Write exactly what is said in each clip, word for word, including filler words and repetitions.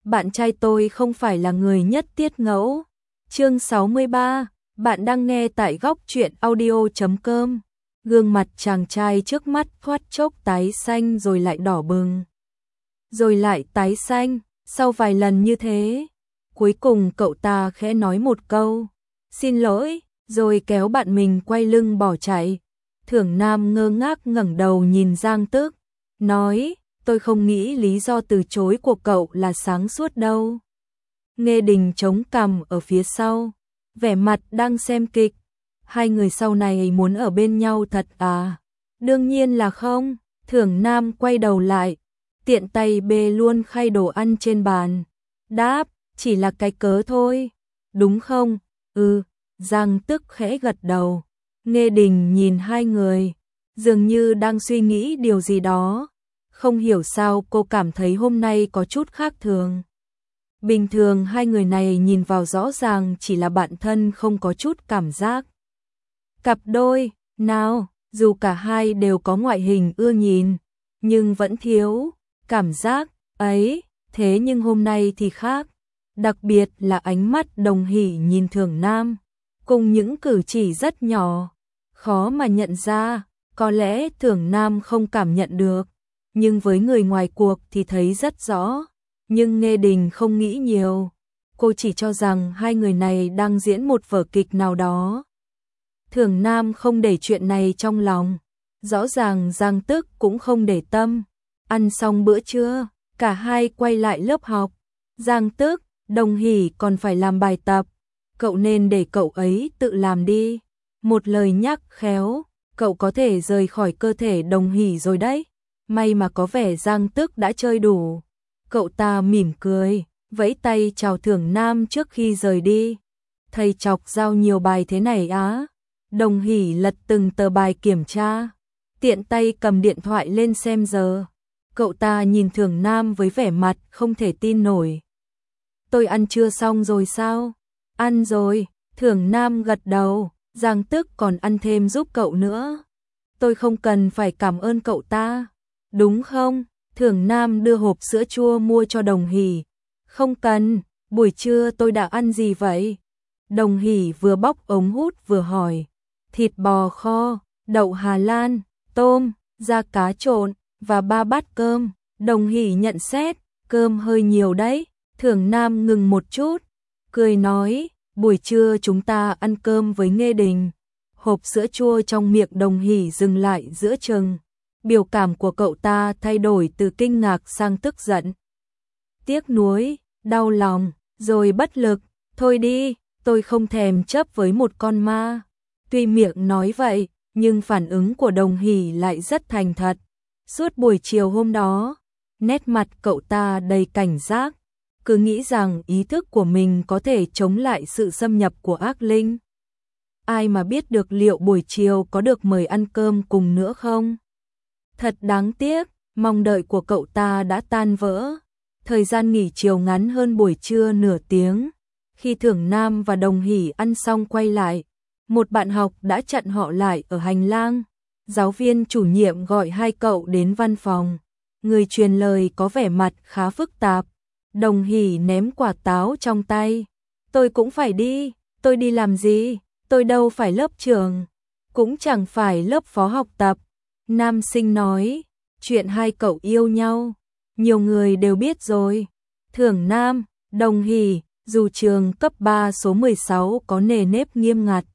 bạn trai tôi không phải là người nhất tiết ngẫu. Chương sáu mươi ba, bạn đang nghe tại góc truyện audio chấm com. Gương mặt chàng trai trước mắt thoát chốc tái xanh rồi lại đỏ bừng. Rồi lại tái xanh, sau vài lần như thế. Cuối cùng cậu ta khẽ nói một câu, xin lỗi, rồi kéo bạn mình quay lưng bỏ chạy. Thưởng Nam ngơ ngác ngẩng đầu nhìn Giang Tức, nói, tôi không nghĩ lý do từ chối của cậu là sáng suốt đâu. Nghe Đình chống cằm ở phía sau, vẻ mặt đang xem kịch. Hai người sau này muốn ở bên nhau thật à? Đương nhiên là không. Thưởng Nam quay đầu lại, tiện tay bê luôn khay đồ ăn trên bàn. Đáp, chỉ là cái cớ thôi. Đúng không? Ừ, Giang Tức khẽ gật đầu. Nghe Đình nhìn hai người, dường như đang suy nghĩ điều gì đó. Không hiểu sao cô cảm thấy hôm nay có chút khác thường. Bình thường hai người này nhìn vào rõ ràng chỉ là bạn thân, không có chút cảm giác cặp đôi nào, dù cả hai đều có ngoại hình ưa nhìn, nhưng vẫn thiếu cảm giác ấy. Thế nhưng hôm nay thì khác, đặc biệt là ánh mắt Đồng Hỷ nhìn Thưởng Nam, cùng những cử chỉ rất nhỏ, khó mà nhận ra. Có lẽ Thưởng Nam không cảm nhận được, nhưng với người ngoài cuộc thì thấy rất rõ. Nhưng Nghe Đình không nghĩ nhiều, cô chỉ cho rằng hai người này đang diễn một vở kịch nào đó. Thưởng Nam không để chuyện này trong lòng, rõ ràng Giang Tức cũng không để tâm. Ăn xong bữa trưa, cả hai quay lại lớp học. Giang Tức, Đồng Hỷ còn phải làm bài tập, cậu nên để cậu ấy tự làm đi. Một lời nhắc khéo, cậu có thể rời khỏi cơ thể Đồng Hỷ rồi đấy. May mà có vẻ Giang Tức đã chơi đủ. Cậu ta mỉm cười, vẫy tay chào Thưởng Nam trước khi rời đi. Thầy chọc giao nhiều bài thế này á? Đồng Hỷ lật từng tờ bài kiểm tra, tiện tay cầm điện thoại lên xem giờ. Cậu ta nhìn Thưởng Nam với vẻ mặt không thể tin nổi. Tôi ăn trưa xong rồi sao? Ăn rồi. Thưởng Nam gật đầu. Giang Tức còn ăn thêm giúp cậu nữa. Tôi không cần phải cảm ơn cậu ta, đúng không? Thưởng Nam đưa hộp sữa chua mua cho Đồng Hỷ. Không cần, buổi trưa tôi đã ăn gì vậy? Đồng Hỷ vừa bóc ống hút vừa hỏi. Thịt bò kho, đậu Hà Lan, tôm, da cá trộn và ba bát cơm. Đồng Hỷ nhận xét, cơm hơi nhiều đấy. Thưởng Nam ngừng một chút, cười nói, buổi trưa chúng ta ăn cơm với Nghe Đình. Hộp sữa chua trong miệng Đồng Hỷ dừng lại giữa chừng. Biểu cảm của cậu ta thay đổi từ kinh ngạc sang tức giận, tiếc nuối, đau lòng, rồi bất lực. Thôi đi, tôi không thèm chấp với một con ma. Tuy miệng nói vậy, nhưng phản ứng của Đồng Hỷ lại rất thành thật. Suốt buổi chiều hôm đó, nét mặt cậu ta đầy cảnh giác, cứ nghĩ rằng ý thức của mình có thể chống lại sự xâm nhập của ác linh. Ai mà biết được liệu buổi chiều có được mời ăn cơm cùng nữa không? Thật đáng tiếc, mong đợi của cậu ta đã tan vỡ. Thời gian nghỉ chiều ngắn hơn buổi trưa nửa tiếng. Khi Thưởng Nam và Đồng Hỷ ăn xong quay lại, một bạn học đã chặn họ lại ở hành lang. Giáo viên chủ nhiệm gọi hai cậu đến văn phòng. Người truyền lời có vẻ mặt khá phức tạp. Đồng Hỷ ném quả táo trong tay. Tôi cũng phải đi. Tôi đi làm gì? Tôi đâu phải lớp trưởng, cũng chẳng phải lớp phó học tập. Nam sinh nói, chuyện hai cậu yêu nhau, nhiều người đều biết rồi. Thưởng Nam, Đồng Hỷ, dù trường cấp ba số mười sáu có nề nếp nghiêm ngặt,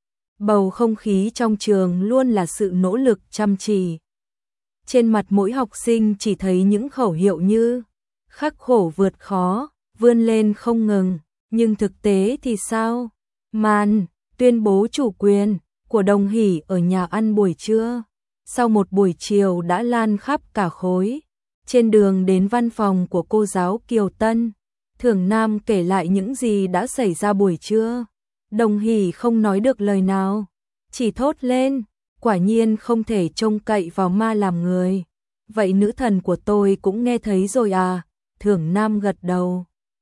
bầu không khí trong trường luôn là sự nỗ lực chăm chỉ. Trên mặt mỗi học sinh chỉ thấy những khẩu hiệu như khắc khổ vượt khó, vươn lên không ngừng. Nhưng thực tế thì sao? Màn tuyên bố chủ quyền của Đồng Hỷ ở nhà ăn buổi trưa, sau một buổi chiều đã lan khắp cả khối. Trên đường đến văn phòng của cô giáo Kiều Tân, Thưởng Nam kể lại những gì đã xảy ra buổi trưa. Đồng Hỷ không nói được lời nào, chỉ thốt lên, quả nhiên không thể trông cậy vào ma làm người. Vậy nữ thần của tôi cũng nghe thấy rồi à? Thưởng Nam gật đầu,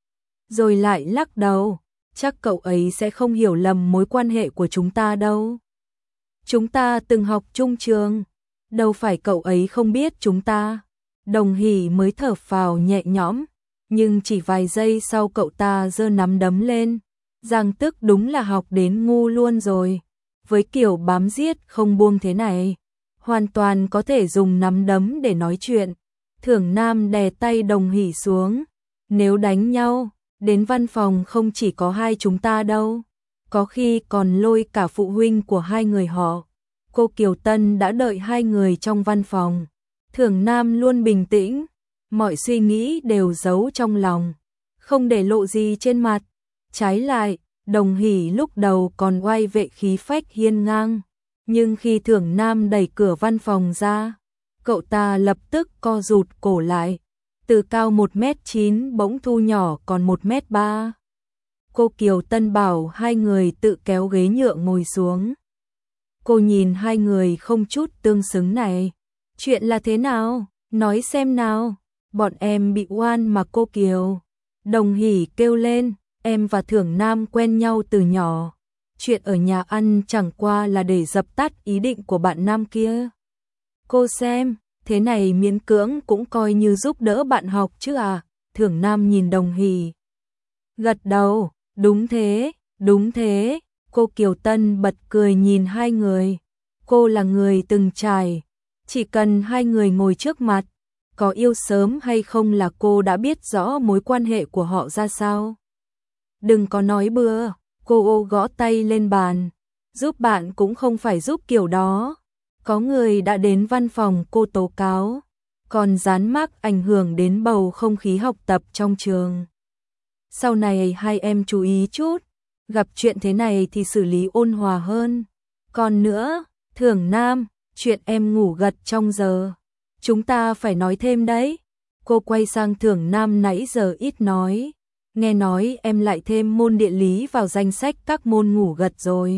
rồi lại lắc đầu. Chắc cậu ấy sẽ không hiểu lầm mối quan hệ của chúng ta đâu. Chúng ta từng học chung trường, đâu phải cậu ấy không biết chúng ta. Đồng Hỷ mới thở phào nhẹ nhõm. nhưng chỉ vài giây sau cậu ta giơ nắm đấm lên. Giang Tức đúng là học đến ngu luôn rồi. Với kiểu bám giết không buông thế này, hoàn toàn có thể dùng nắm đấm để nói chuyện. Thưởng Nam đè tay Đồng Hỷ xuống. Nếu đánh nhau, đến văn phòng không chỉ có hai chúng ta đâu. Có khi còn lôi cả phụ huynh của hai người họ. Cô Kiều Tân đã đợi hai người trong văn phòng. Thưởng Nam luôn bình tĩnh, mọi suy nghĩ đều giấu trong lòng, không để lộ gì trên mặt. Trái lại, Đồng Hỷ lúc đầu còn oai vệ khí phách hiên ngang, nhưng khi Thưởng Nam đẩy cửa văn phòng ra, cậu ta lập tức co rụt cổ lại, từ cao một mét chín bỗng thu nhỏ còn một mét ba. Cô Kiều Tân bảo hai người tự kéo ghế nhựa ngồi xuống. Cô nhìn hai người không chút tương xứng này. Chuyện là thế nào? Nói xem nào. Bọn em bị oan mà cô Kiều. Đồng Hỷ kêu lên, em và Thưởng Nam quen nhau từ nhỏ. Chuyện ở nhà ăn chẳng qua là để dập tắt ý định của bạn nam kia. Cô xem, thế này miễn cưỡng cũng coi như giúp đỡ bạn học chứ à? Thưởng Nam nhìn Đồng Hỷ, gật đầu, đúng thế, đúng thế. Cô Kiều Tân bật cười nhìn hai người. Cô là người từng trải, chỉ cần hai người ngồi trước mặt, có yêu sớm hay không là cô đã biết rõ mối quan hệ của họ ra sao. Đừng có nói bừa, cô ô gõ tay lên bàn. Giúp bạn cũng không phải giúp kiểu đó. Có người đã đến văn phòng cô tố cáo, còn dán mác ảnh hưởng đến bầu không khí học tập trong trường. Sau này hai em chú ý chút, gặp chuyện thế này thì xử lý ôn hòa hơn. Còn nữa, Thưởng Nam, chuyện em ngủ gật trong giờ, chúng ta phải nói thêm đấy. Cô quay sang Thưởng Nam, nãy giờ ít nói, nghe nói em lại thêm môn địa lý vào danh sách các môn ngủ gật rồi.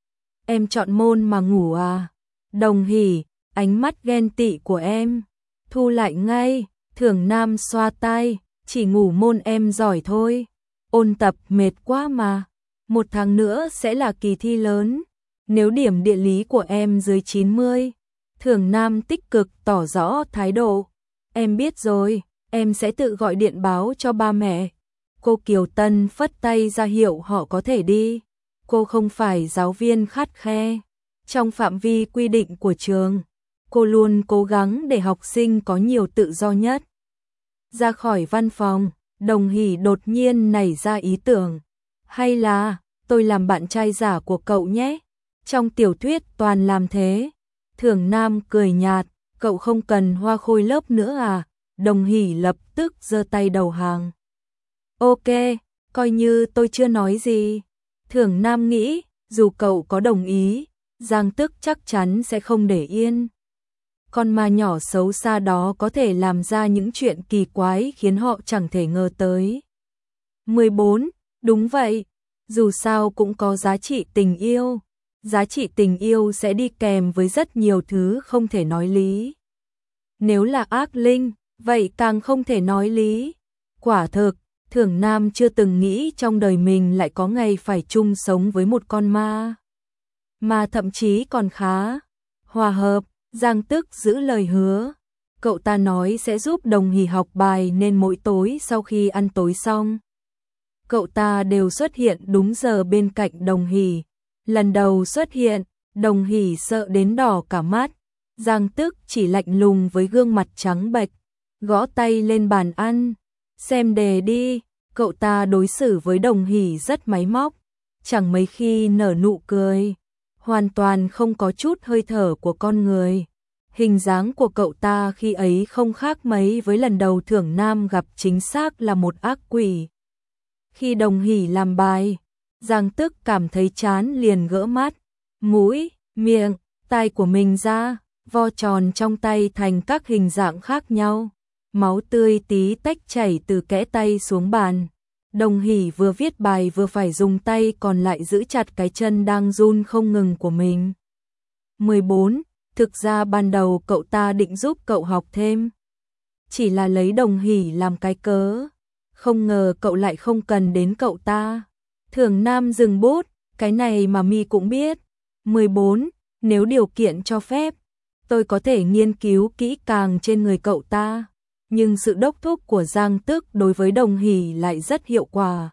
Em chọn môn mà ngủ à? Đồng Hỷ, ánh mắt ghen tị của em thu lại ngay. Thưởng Nam xoa tay, chỉ ngủ môn em giỏi thôi, ôn tập mệt quá mà. Một tháng nữa sẽ là kỳ thi lớn, nếu điểm địa lý của em dưới chín mươi. Thưởng Nam tích cực tỏ rõ thái độ. Em biết rồi, em sẽ tự gọi điện báo cho ba mẹ. Cô Kiều Tân phất tay ra hiệu họ có thể đi. Cô không phải giáo viên khắt khe. Trong phạm vi quy định của trường, cô luôn cố gắng để học sinh có nhiều tự do nhất. Ra khỏi văn phòng, Đồng Hỷ đột nhiên nảy ra ý tưởng. Hay là, tôi làm bạn trai giả của cậu nhé. Trong tiểu thuyết toàn làm thế. Thưởng Nam cười nhạt, cậu không cần hoa khôi lớp nữa à? Đồng Hỷ lập tức giơ tay đầu hàng. Ok, coi như tôi chưa nói gì. Thưởng Nam nghĩ, dù cậu có đồng ý, Giang Tức chắc chắn sẽ không để yên. Con ma nhỏ xấu xa đó có thể làm ra những chuyện kỳ quái khiến họ chẳng thể ngờ tới. mười bốn. Đúng vậy, dù sao cũng có giá trị tình yêu. Giá trị tình yêu sẽ đi kèm với rất nhiều thứ không thể nói lý. Nếu là ác linh, vậy càng không thể nói lý. Quả thực, Thưởng Nam chưa từng nghĩ trong đời mình lại có ngày phải chung sống với một con ma. Mà thậm chí còn khá hòa hợp. Giang Tức giữ lời hứa. Cậu ta nói sẽ giúp Đồng Hỷ học bài nên mỗi tối sau khi ăn tối xong, cậu ta đều xuất hiện đúng giờ bên cạnh Đồng Hỷ. Lần đầu xuất hiện, Đồng Hỷ sợ đến đỏ cả mắt. Giang Tức chỉ lạnh lùng với gương mặt trắng bệch, gõ tay lên bàn ăn. Xem đề đi. Cậu ta đối xử với Đồng Hỷ rất máy móc, chẳng mấy khi nở nụ cười, hoàn toàn không có chút hơi thở của con người. Hình dáng của cậu ta khi ấy không khác mấy với lần đầu Thưởng Nam gặp, chính xác là một ác quỷ. Khi Đồng Hỷ làm bài, Giang Tức cảm thấy chán liền gỡ mắt, mũi, miệng, tai của mình ra, vo tròn trong tay thành các hình dạng khác nhau. Máu tươi tí tách chảy từ kẽ tay xuống bàn. Đồng Hỷ vừa viết bài vừa phải dùng tay còn lại giữ chặt cái chân đang run không ngừng của mình. mười bốn. Thực ra ban đầu cậu ta định giúp cậu học thêm, chỉ là lấy Đồng Hỷ làm cái cớ. Không ngờ cậu lại không cần đến cậu ta. Thưởng Nam dừng bút, cái này mà mi cũng biết. mười bốn. Nếu điều kiện cho phép, tôi có thể nghiên cứu kỹ càng trên người cậu ta. nhưng sự đốc thúc của Giang Tước đối với Đồng Hỷ lại rất hiệu quả.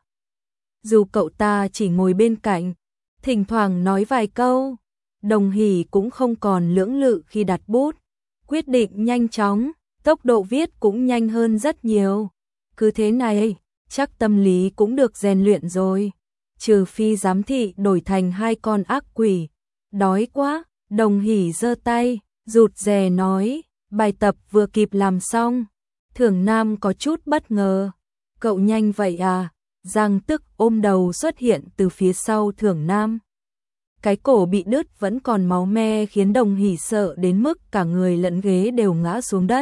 Dù cậu ta chỉ ngồi bên cạnh, thỉnh thoảng nói vài câu, Đồng Hỷ cũng không còn lưỡng lự khi đặt bút, quyết định nhanh chóng, tốc độ viết cũng nhanh hơn rất nhiều. Cứ thế này, chắc tâm lý cũng được rèn luyện rồi. Trừ phi giám thị đổi thành hai con ác quỷ. Đói quá, Đồng Hỷ giơ tay, rụt rè nói, bài tập vừa kịp làm xong. Thưởng Nam có chút bất ngờ. Cậu nhanh vậy à? Giang Tước ôm đầu xuất hiện từ phía sau Thưởng Nam. Cái cổ bị đứt vẫn còn máu me khiến Đồng Hỷ sợ đến mức cả người lẫn ghế đều ngã xuống đất.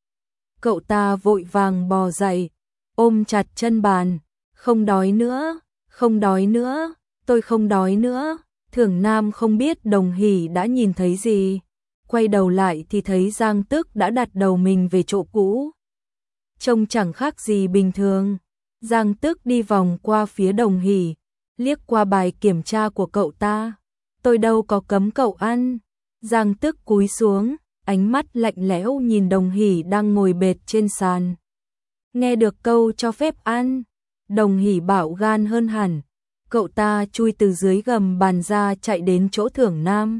Cậu ta vội vàng bò dậy, ôm chặt chân bàn, không đói nữa, không đói nữa, tôi không đói nữa. Thưởng Nam không biết Đồng Hỷ đã nhìn thấy gì, quay đầu lại thì thấy Giang Tước đã đặt đầu mình về chỗ cũ. Trông chẳng khác gì bình thường. Giang Tước đi vòng qua phía Đồng Hỷ, liếc qua bài kiểm tra của cậu ta. Tôi đâu có cấm cậu ăn. Giang Tước cúi xuống, ánh mắt lạnh lẽo nhìn Đồng Hỷ đang ngồi bệt trên sàn. Nghe được câu cho phép ăn, Đồng Hỷ bạo gan hơn hẳn. Cậu ta chui từ dưới gầm bàn ra chạy đến chỗ Thưởng Nam.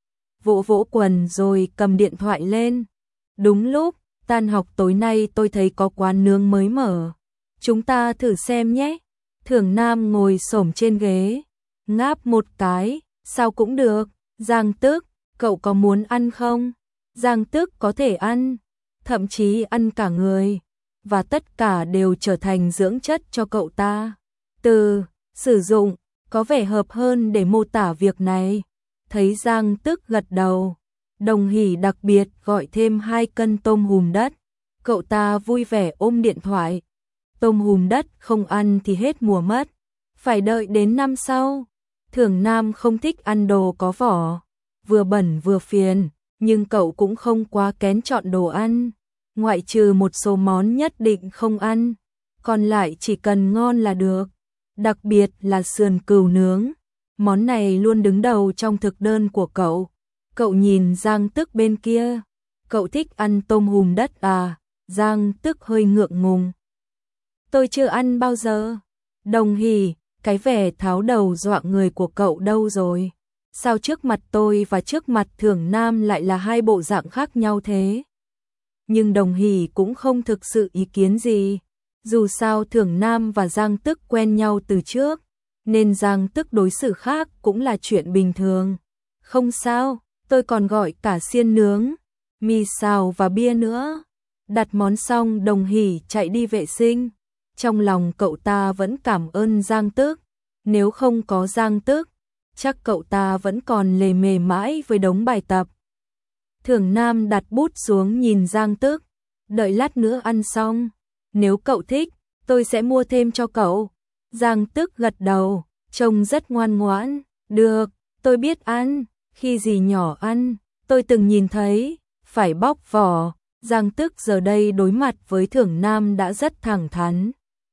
Vỗ vỗ quần rồi cầm điện thoại lên. Đúng lúc, tan học tối nay tôi thấy có quán nướng mới mở. Chúng ta thử xem nhé. Thưởng Nam ngồi xổm trên ghế, ngáp một cái, sao cũng được. Giang Tước, cậu có muốn ăn không? Giang Tước có thể ăn, thậm chí ăn cả người, và tất cả đều trở thành dưỡng chất cho cậu ta. Từ sử dụng có vẻ hợp hơn để mô tả việc này. Thấy Giang Tước gật đầu, Đồng Hỷ đặc biệt gọi thêm hai cân tôm hùm đất. Cậu ta vui vẻ ôm điện thoại. Tôm hùm đất không ăn thì hết mùa mất, phải đợi đến năm sau. Thưởng Nam không thích ăn đồ có vỏ, vừa bẩn vừa phiền, nhưng cậu cũng không quá kén chọn đồ ăn, ngoại trừ một số món nhất định không ăn, còn lại chỉ cần ngon là được. Đặc biệt là sườn cừu nướng, món này luôn đứng đầu trong thực đơn của cậu. Cậu nhìn Giang Tước bên kia, cậu thích ăn tôm hùm đất à? Giang Tước hơi ngượng ngùng. Tôi chưa ăn bao giờ. Đồng Hỷ, cái vẻ tháo đầu dọa người của cậu đâu rồi? Sao trước mặt tôi và trước mặt Thưởng Nam lại là hai bộ dạng khác nhau thế? Nhưng Đồng Hỷ cũng không thực sự ý kiến gì. Dù sao Thưởng Nam và Giang Tước quen nhau từ trước, nên Giang Tước đối xử khác cũng là chuyện bình thường. Không sao, tôi còn gọi cả xiên nướng, mì xào và bia nữa. Đặt món xong Đồng Hỷ chạy đi vệ sinh. Trong lòng cậu ta vẫn cảm ơn Giang Tước. Nếu không có Giang Tước, chắc cậu ta vẫn còn lề mề mãi với đống bài tập. Thưởng Nam đặt bút xuống nhìn Giang Tước. Đợi lát nữa ăn xong, nếu cậu thích, tôi sẽ mua thêm cho cậu. Giang Tước gật đầu, trông rất ngoan ngoãn. Được, tôi biết ăn, khi gì nhỏ ăn, tôi từng nhìn thấy, phải bóc vỏ. Giang Tước giờ đây đối mặt với Thưởng Nam đã rất thẳng thắn.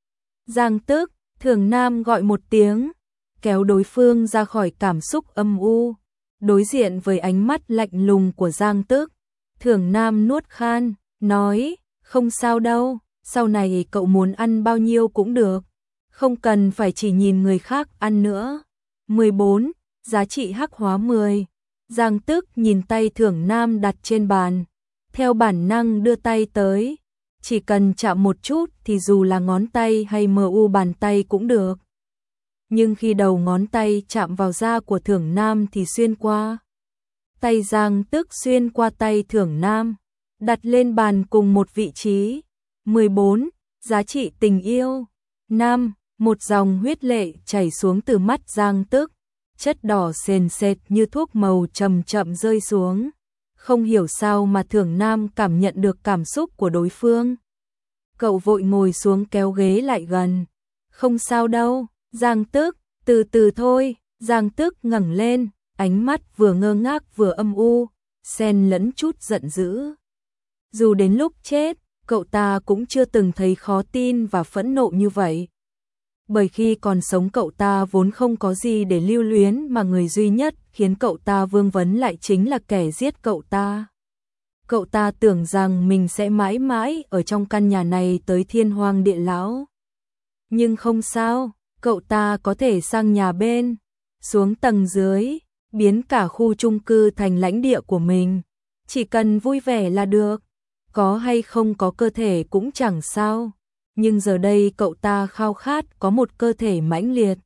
Giang Tước, Thưởng Nam gọi một tiếng, kéo đối phương ra khỏi cảm xúc âm u. Đối diện với ánh mắt lạnh lùng của Giang Tước, Thưởng Nam nuốt khan, nói, không sao đâu, sau này cậu muốn ăn bao nhiêu cũng được, không cần phải chỉ nhìn người khác ăn nữa. mười bốn. Giá trị hắc hóa mười. Giang Tước nhìn tay Thưởng Nam đặt trên bàn, theo bản năng đưa tay tới. Chỉ cần chạm một chút thì dù là ngón tay hay mờ u bàn tay cũng được. Nhưng khi đầu ngón tay chạm vào da của Thưởng Nam thì xuyên qua. Tay Giang Tước xuyên qua tay Thưởng Nam, đặt lên bàn cùng một vị trí. mười bốn. Giá trị tình yêu. năm. Một dòng huyết lệ chảy xuống từ mắt Giang Tước, chất đỏ sền sệt như thuốc màu chậm chậm rơi xuống. Không hiểu sao mà Thưởng Nam cảm nhận được cảm xúc của đối phương. Cậu vội ngồi xuống kéo ghế lại gần. Không sao đâu, Giang Tước, từ từ thôi. Giang Tước ngẩng lên, ánh mắt vừa ngơ ngác vừa âm u, xen lẫn chút giận dữ. Dù đến lúc chết, cậu ta cũng chưa từng thấy khó tin và phẫn nộ như vậy. Bởi khi còn sống cậu ta vốn không có gì để lưu luyến, mà người duy nhất khiến cậu ta vương vấn lại chính là kẻ giết cậu ta. Cậu ta tưởng rằng mình sẽ mãi mãi ở trong căn nhà này tới thiên hoàng địa lão. Nhưng không sao, cậu ta có thể sang nhà bên, xuống tầng dưới, biến cả khu chung cư thành lãnh địa của mình. Chỉ cần vui vẻ là được, có hay không có cơ thể cũng chẳng sao. Nhưng giờ đây cậu ta khao khát có một cơ thể mãnh liệt.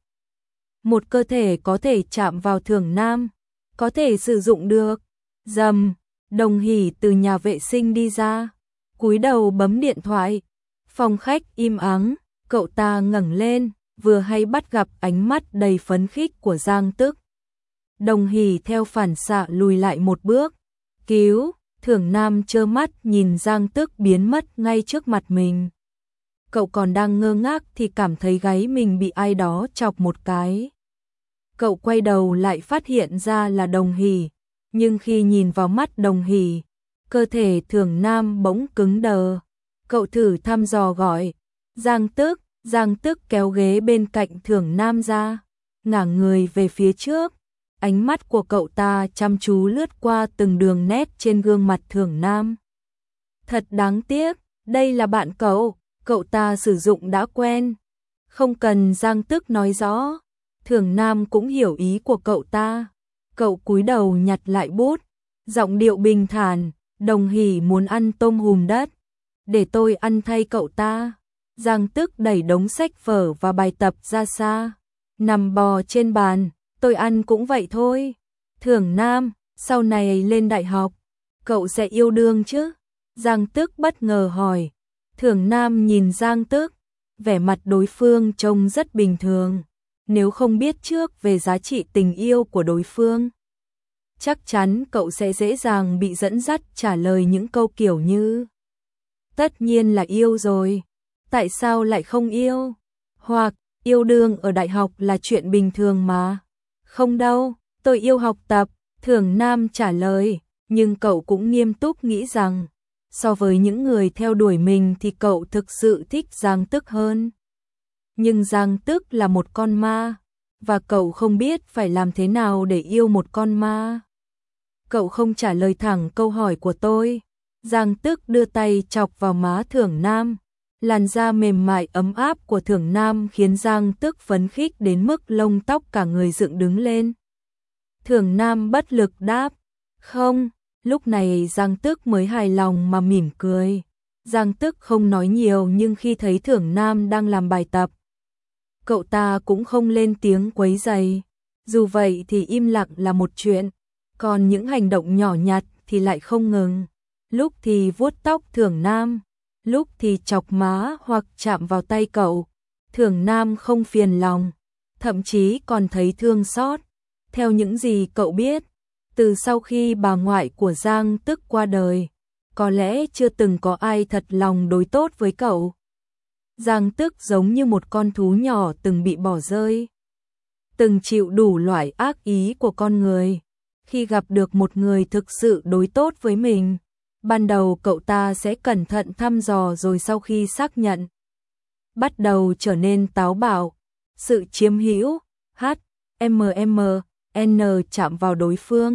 Một cơ thể có thể chạm vào Thưởng Nam, có thể sử dụng được. Rầm, Đồng Hỷ từ nhà vệ sinh đi ra, cúi đầu bấm điện thoại. Phòng khách im ắng, cậu ta ngẩng lên, vừa hay bắt gặp ánh mắt đầy phấn khích của Giang Tức. Đồng Hỷ theo phản xạ lùi lại một bước. Cứu, Thưởng Nam trơ mắt nhìn Giang Tức biến mất ngay trước mặt mình. Cậu còn đang ngơ ngác thì cảm thấy gáy mình bị ai đó chọc một cái. Cậu quay đầu lại phát hiện ra là Đồng Hỷ, nhưng khi nhìn vào mắt Đồng Hỷ, cơ thể Thưởng Nam bỗng cứng đờ. Cậu thử thăm dò gọi, Giang Tức, Giang Tức kéo ghế bên cạnh Thưởng Nam ra, ngả người về phía trước. Ánh mắt của cậu ta chăm chú lướt qua từng đường nét trên gương mặt Thưởng Nam. Thật đáng tiếc, đây là bạn cậu, cậu ta sử dụng đã quen. Không cần Giang Tức nói rõ, Thưởng Nam cũng hiểu ý của cậu ta. Cậu cúi đầu nhặt lại bút, giọng điệu bình thản, Đồng Hỷ muốn ăn tôm hùm đất, để tôi ăn thay cậu ta. Giang Tức đẩy đống sách vở và bài tập ra xa, nằm bò trên bàn, tôi ăn cũng vậy thôi. Thưởng Nam, sau này lên đại học, cậu sẽ yêu đương chứ? Giang Tức bất ngờ hỏi. Thưởng Nam nhìn Giang Tức, vẻ mặt đối phương trông rất bình thường. Nếu không biết trước về giá trị tình yêu của đối phương, chắc chắn cậu sẽ dễ dàng bị dẫn dắt trả lời những câu kiểu như tất nhiên là yêu rồi, tại sao lại không yêu? Hoặc yêu đương ở đại học là chuyện bình thường mà. Không đâu, tôi yêu học tập, Thưởng Nam trả lời, nhưng cậu cũng nghiêm túc nghĩ rằng so với những người theo đuổi mình thì cậu thực sự thích Giang Tức hơn. Nhưng Giang Tức là một con ma, và cậu không biết phải làm thế nào để yêu một con ma. Cậu không trả lời thẳng câu hỏi của tôi. Giang Tức đưa tay chọc vào má Thưởng Nam. Làn da mềm mại ấm áp của Thưởng Nam khiến Giang Tức phấn khích đến mức lông tóc cả người dựng đứng lên. Thưởng Nam bất lực đáp, không. Lúc này Giang Tức mới hài lòng mà mỉm cười. Giang Tức không nói nhiều, nhưng khi thấy Thưởng Nam đang làm bài tập, cậu ta cũng không lên tiếng quấy rầy. Dù vậy thì im lặng là một chuyện, còn những hành động nhỏ nhặt thì lại không ngừng. Lúc thì vuốt tóc Thưởng Nam, lúc thì chọc má hoặc chạm vào tay cậu. Thưởng Nam không phiền lòng, thậm chí còn thấy thương xót. Theo những gì cậu biết, từ sau khi bà ngoại của Giang Tức qua đời, có lẽ chưa từng có ai thật lòng đối tốt với cậu. Giang Tức giống như một con thú nhỏ từng bị bỏ rơi, từng chịu đủ loại ác ý của con người. Khi gặp được một người thực sự đối tốt với mình, ban đầu cậu ta sẽ cẩn thận thăm dò, rồi sau khi xác nhận, bắt đầu trở nên táo bạo. Sự chiếm hữu, H, M M, N chạm vào đối phương.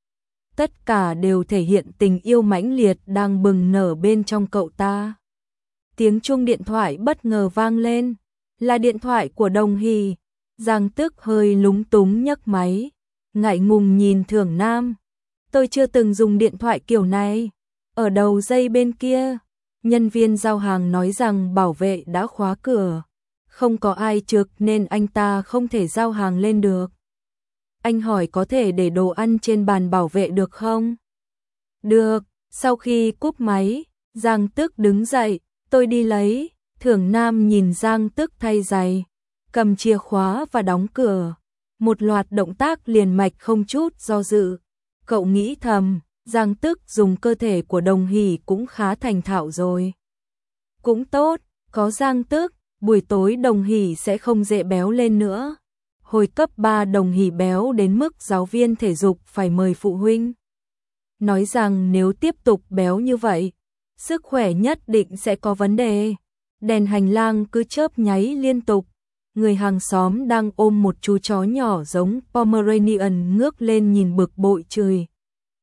Tất cả đều thể hiện tình yêu mãnh liệt đang bừng nở bên trong cậu ta. Tiếng chuông điện thoại bất ngờ vang lên, là điện thoại của Đồng Hỷ. Giang Tức hơi lúng túng nhấc máy, ngại ngùng nhìn Thưởng Nam. Tôi chưa từng dùng điện thoại kiểu này. Ở đầu dây bên kia, nhân viên giao hàng nói rằng bảo vệ đã khóa cửa, không có ai trực nên anh ta không thể giao hàng lên được. Anh hỏi có thể để đồ ăn trên bàn bảo vệ được không? Được. Sau khi cúp máy, Giang Tức đứng dậy, tôi đi lấy. Thưởng Nam nhìn Giang Tức thay giày, cầm chìa khóa và đóng cửa. Một loạt động tác liền mạch không chút do dự. Cậu nghĩ thầm, Giang Tức dùng cơ thể của Đồng Hỷ cũng khá thành thạo rồi. Cũng tốt, có Giang Tức, buổi tối Đồng Hỷ sẽ không dễ béo lên nữa. Hồi cấp ba Đồng Hỷ béo đến mức giáo viên thể dục phải mời phụ huynh. Nói rằng nếu tiếp tục béo như vậy, sức khỏe nhất định sẽ có vấn đề. Đèn hành lang cứ chớp nháy liên tục. Người hàng xóm đang ôm một chú chó nhỏ giống Pomeranian ngước lên nhìn bực bội chửi.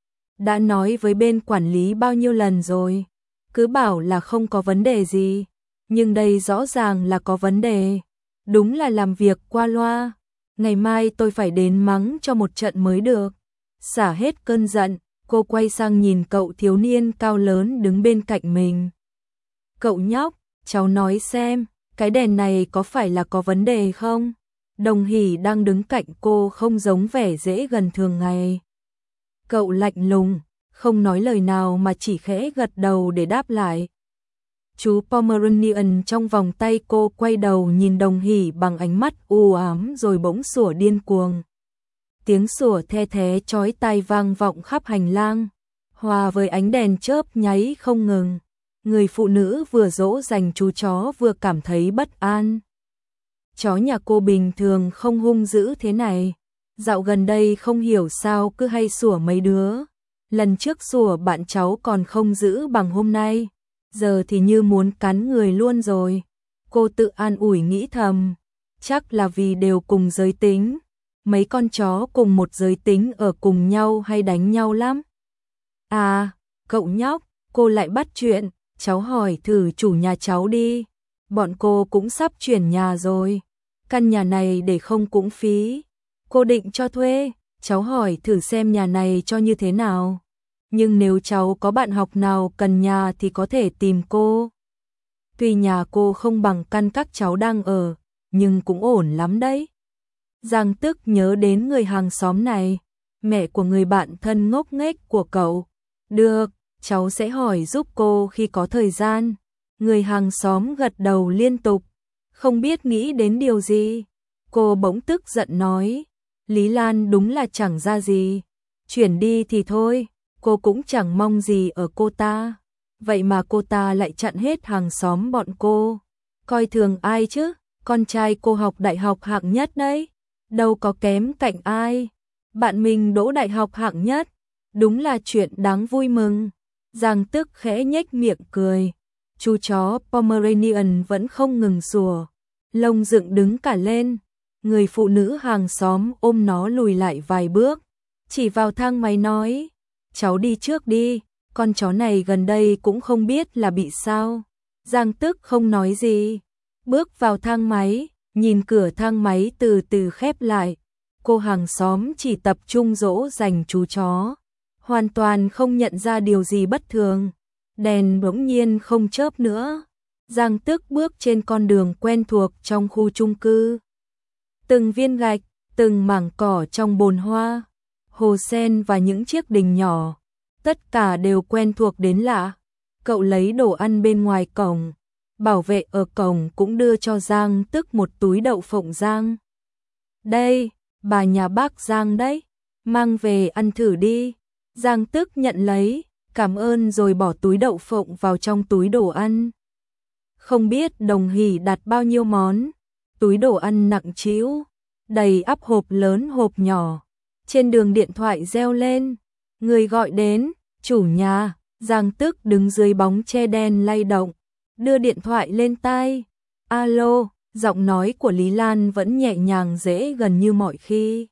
Đã nói với bên quản lý bao nhiêu lần rồi, cứ bảo là không có vấn đề gì, nhưng đây rõ ràng là có vấn đề. Đúng là làm việc qua loa, ngày mai tôi phải đến mắng cho một trận mới được. Xả hết cơn giận, cô quay sang nhìn cậu thiếu niên cao lớn đứng bên cạnh mình. Cậu nhóc, cháu nói xem, cái đèn này có phải là có vấn đề không? Đồng Hỷ đang đứng cạnh cô không giống vẻ dễ gần thường ngày. Cậu lạnh lùng, không nói lời nào mà chỉ khẽ gật đầu để đáp lại. Chú Pomeranian trong vòng tay cô quay đầu nhìn Đồng Hỷ bằng ánh mắt u ám rồi bỗng sủa điên cuồng. Tiếng sủa the thé chói tai vang vọng khắp hành lang, hòa với ánh đèn chớp nháy không ngừng. Người phụ nữ vừa dỗ dành chú chó vừa cảm thấy bất an. Chó nhà cô bình thường không hung dữ thế này, dạo gần đây không hiểu sao cứ hay sủa mấy đứa. Lần trước sủa bạn cháu còn không giữ bằng hôm nay, giờ thì như muốn cắn người luôn rồi. Cô tự an ủi nghĩ thầm, chắc là vì đều cùng giới tính. Mấy con chó cùng một giới tính ở cùng nhau hay đánh nhau lắm. À, cậu nhóc, cô lại bắt chuyện, cháu hỏi thử chủ nhà cháu đi. Bọn cô cũng sắp chuyển nhà rồi, căn nhà này để không cũng phí. Cô định cho thuê, cháu hỏi thử xem nhà này cho như thế nào. Nhưng nếu cháu có bạn học nào cần nhà thì có thể tìm cô. Tuy nhà cô không bằng căn các cháu đang ở, nhưng cũng ổn lắm đấy. Giang Tức nhớ đến người hàng xóm này, mẹ của người bạn thân ngốc nghếch của cậu. Được, cháu sẽ hỏi giúp cô khi có thời gian. Người hàng xóm gật đầu liên tục, không biết nghĩ đến điều gì. Cô bỗng tức giận nói, Lý Lan đúng là chẳng ra gì. Chuyển đi thì thôi, cô cũng chẳng mong gì ở cô ta. Vậy mà cô ta lại chặn hết hàng xóm bọn cô. Coi thường ai chứ, con trai cô học đại học hạng nhất đấy. Đâu có kém cạnh ai. Bạn mình đỗ đại học hạng nhất. Đúng là chuyện đáng vui mừng. Giang Tức khẽ nhếch miệng cười. Chú chó Pomeranian vẫn không ngừng sủa, lông dựng đứng cả lên. Người phụ nữ hàng xóm ôm nó lùi lại vài bước, chỉ vào thang máy nói, cháu đi trước đi, con chó này gần đây cũng không biết là bị sao. Giang Tức không nói gì, bước vào thang máy, nhìn cửa thang máy từ từ khép lại. Cô hàng xóm chỉ tập trung dỗ dành chú chó, hoàn toàn không nhận ra điều gì bất thường. Đèn bỗng nhiên không chớp nữa. Giang Tức bước trên con đường quen thuộc trong khu chung cư. Từng viên gạch, từng mảng cỏ trong bồn hoa, hồ sen và những chiếc đình nhỏ, tất cả đều quen thuộc đến lạ. Cậu lấy đồ ăn bên ngoài cổng, bảo vệ ở cổng cũng đưa cho Giang Tức một túi đậu phộng rang. Đây, bà nhà bác Giang đấy, mang về ăn thử đi. Giang Tức nhận lấy, cảm ơn rồi bỏ túi đậu phộng vào trong túi đồ ăn. Không biết Đồng Hỷ đặt bao nhiêu món, túi đồ ăn nặng trĩu, đầy ắp hộp lớn hộp nhỏ. Trên đường điện thoại reo lên, người gọi đến, chủ nhà. Giang Tức đứng dưới bóng che đen lay động, đưa điện thoại lên tai. Alo, giọng nói của Lý Lan vẫn nhẹ nhàng dễ gần như mọi khi.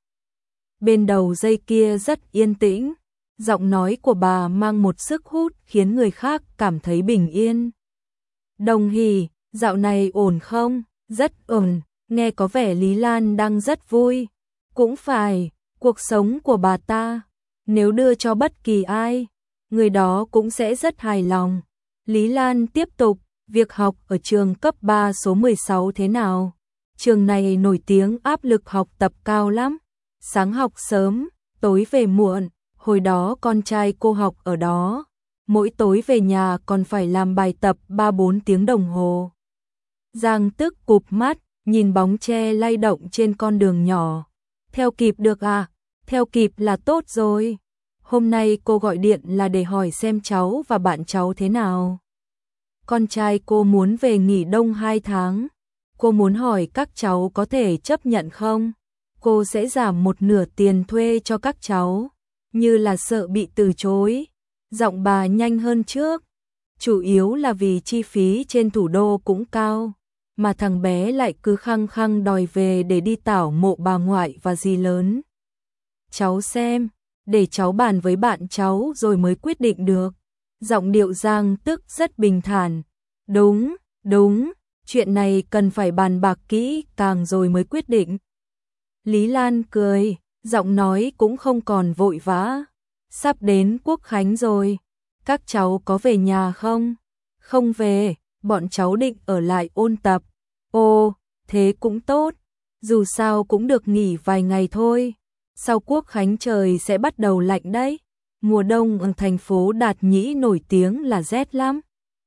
Bên đầu dây kia rất yên tĩnh, giọng nói của bà mang một sức hút khiến người khác cảm thấy bình yên. Đồng Hỷ, dạo này ổn không? Rất ổn, nghe có vẻ Lý Lan đang rất vui. Cũng phải, cuộc sống của bà ta, nếu đưa cho bất kỳ ai, người đó cũng sẽ rất hài lòng. Lý Lan tiếp tục, việc học ở trường cấp ba số mười sáu thế nào? Trường này nổi tiếng áp lực học tập cao lắm. Sáng học sớm, tối về muộn, hồi đó con trai cô học ở đó. Mỗi tối về nhà còn phải làm bài tập ba bốn tiếng đồng hồ. Giang Tức cụp mắt, nhìn bóng tre lay động trên con đường nhỏ. Theo kịp được à? Theo kịp là tốt rồi. Hôm nay cô gọi điện là để hỏi xem cháu và bạn cháu thế nào. Con trai cô muốn về nghỉ đông hai tháng. Cô muốn hỏi các cháu có thể chấp nhận không? Cô sẽ giảm một nửa tiền thuê cho các cháu. Như là sợ bị từ chối. Giọng bà nhanh hơn trước. Chủ yếu là vì chi phí trên thủ đô cũng cao. Mà thằng bé lại cứ khăng khăng đòi về để đi tảo mộ bà ngoại và dì lớn. Cháu xem, để cháu bàn với bạn cháu rồi mới quyết định được. Giọng điệu Giang Tức rất bình thản. Đúng, đúng, chuyện này cần phải bàn bạc kỹ càng rồi mới quyết định. Lý Lan cười, giọng nói cũng không còn vội vã. Sắp đến Quốc khánh rồi, các cháu có về nhà không? Không về, bọn cháu định ở lại ôn tập. Ồ, thế cũng tốt, dù sao cũng được nghỉ vài ngày thôi. Sau Quốc khánh trời sẽ bắt đầu lạnh đấy. Mùa đông ở thành phố Đạt Nhĩ nổi tiếng là rét lắm.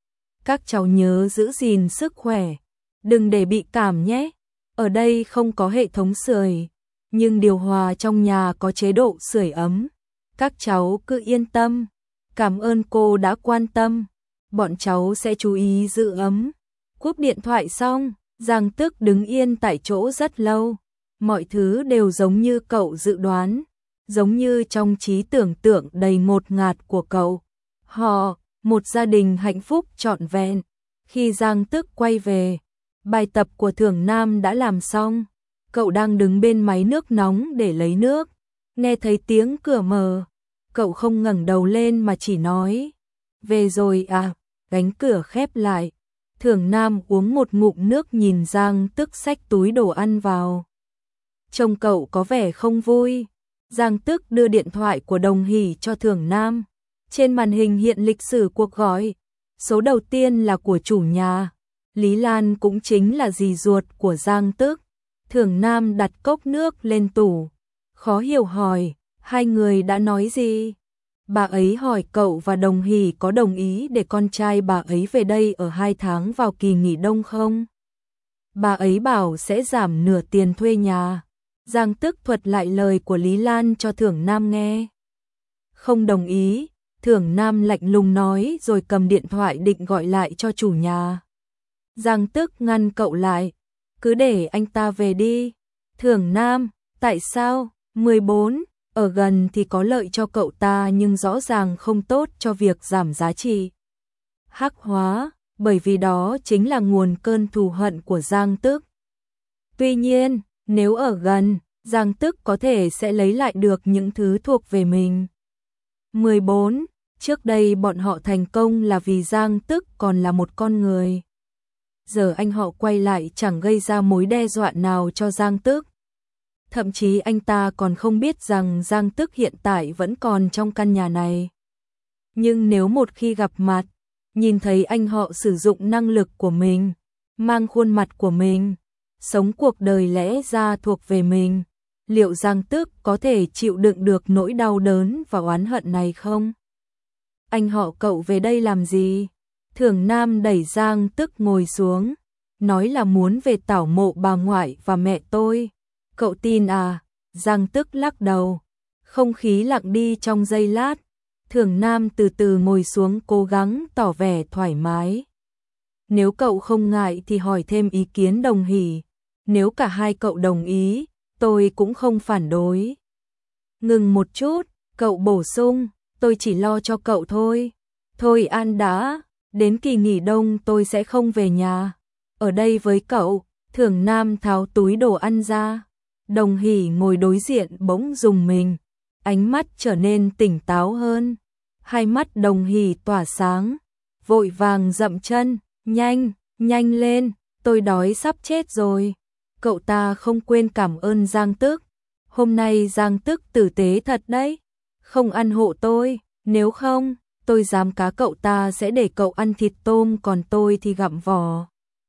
Các cháu nhớ giữ gìn sức khỏe, đừng để bị cảm nhé. Ở đây không có hệ thống sưởi, nhưng điều hòa trong nhà có chế độ sưởi ấm. Các cháu cứ yên tâm, cảm ơn cô đã quan tâm. Bọn cháu sẽ chú ý giữ ấm. Cúp điện thoại xong, Giang Tức đứng yên tại chỗ rất lâu. Mọi thứ đều giống như cậu dự đoán, giống như trong trí tưởng tượng đầy ngột ngạt của cậu. Họ, một gia đình hạnh phúc trọn vẹn. Khi Giang Tức quay về, bài tập của Thưởng Nam đã làm xong. Cậu đang đứng bên máy nước nóng để lấy nước. Nghe thấy tiếng cửa mở, cậu không ngẩng đầu lên mà chỉ nói: về rồi à. Cánh cửa khép lại. Thưởng Nam uống một ngụm nước nhìn Giang Tức xách túi đồ ăn vào. Trông cậu có vẻ không vui. Giang Tức đưa điện thoại của Đồng Hỷ cho Thưởng Nam. Trên màn hình hiện lịch sử cuộc gọi. Số đầu tiên là của chủ nhà. Lý Lan cũng chính là dì ruột của Giang Tức. Thưởng Nam đặt cốc nước lên tủ, khó hiểu hỏi: hai người đã nói gì? Bà ấy hỏi cậu và Đồng Hỷ có đồng ý để con trai bà ấy về đây ở hai tháng vào kỳ nghỉ đông không? Bà ấy bảo sẽ giảm nửa tiền thuê nhà. Giang Tức thuật lại lời của Lý Lan cho Thưởng Nam nghe. Không đồng ý, Thưởng Nam lạnh lùng nói rồi cầm điện thoại định gọi lại cho chủ nhà. Giang Tức ngăn cậu lại: cứ để anh ta về đi. Thưởng Nam: tại sao? mười bốn, ở gần thì có lợi cho cậu ta nhưng rõ ràng không tốt cho việc giảm giá trị hắc hóa, bởi vì đó chính là nguồn cơn thù hận của Giang Tức. Tuy nhiên, nếu ở gần, Giang Tức có thể sẽ lấy lại được những thứ thuộc về mình. mười bốn. Trước đây bọn họ thành công là vì Giang Tức còn là một con người. Giờ anh họ quay lại chẳng gây ra mối đe dọa nào cho Giang Tức. Thậm chí anh ta còn không biết rằng Giang Tức hiện tại vẫn còn trong căn nhà này. Nhưng nếu một khi gặp mặt, nhìn thấy anh họ sử dụng năng lực của mình, mang khuôn mặt của mình, sống cuộc đời lẽ ra thuộc về mình, liệu Giang Tức có thể chịu đựng được nỗi đau đớn và oán hận này không? Anh họ cậu về đây làm gì? Thưởng Nam đẩy Giang Tức ngồi xuống, nói là muốn về tảo mộ bà ngoại và mẹ tôi. Cậu tin à? Giang Tức lắc đầu. Không khí lặng đi trong giây lát. Thưởng Nam từ từ ngồi xuống cố gắng tỏ vẻ thoải mái. Nếu cậu không ngại thì hỏi thêm ý kiến Đồng Hỷ. Nếu cả hai cậu đồng ý, tôi cũng không phản đối. Ngừng một chút, cậu bổ sung, tôi chỉ lo cho cậu thôi. Thôi an đã, đến kỳ nghỉ đông tôi sẽ không về nhà. Ở đây với cậu. Thưởng Nam tháo túi đồ ăn ra. Đồng Hỷ ngồi đối diện bỗng rùng mình, ánh mắt trở nên tỉnh táo hơn. Hai mắt Đồng Hỷ tỏa sáng, vội vàng dậm chân, nhanh, nhanh lên, tôi đói sắp chết rồi. Cậu ta không quên cảm ơn Giang Tức. Hôm nay Giang Tức tử tế thật đấy, không ăn hộ tôi, nếu không, tôi dám cá cậu ta sẽ để cậu ăn thịt tôm còn tôi thì gặm vỏ.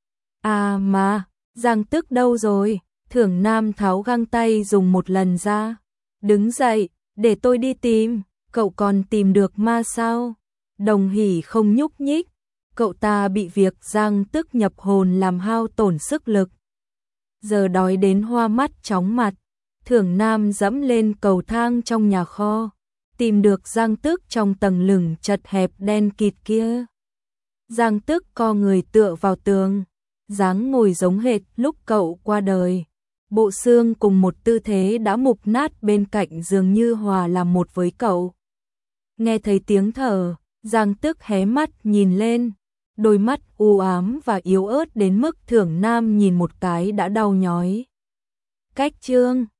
À mà, Giang Tức đâu rồi? Thưởng Nam tháo găng tay dùng một lần ra. Đứng dậy, để tôi đi tìm. Cậu còn tìm được ma sao? Đồng Hỷ không nhúc nhích. Cậu ta bị việc Giang Tức nhập hồn làm hao tổn sức lực. Giờ đói đến hoa mắt chóng mặt. Thưởng Nam dẫm lên cầu thang trong nhà kho, tìm được Giang Tức trong tầng lửng chật hẹp đen kịt kia. Giang Tức co người tựa vào tường, dáng ngồi giống hệt lúc cậu qua đời. Bộ xương cùng một tư thế đã mục nát bên cạnh dường như hòa làm một với cậu. Nghe thấy tiếng thở, Giang Tức hé mắt nhìn lên, đôi mắt u ám và yếu ớt đến mức Thưởng Nam nhìn một cái đã đau nhói. Cách chương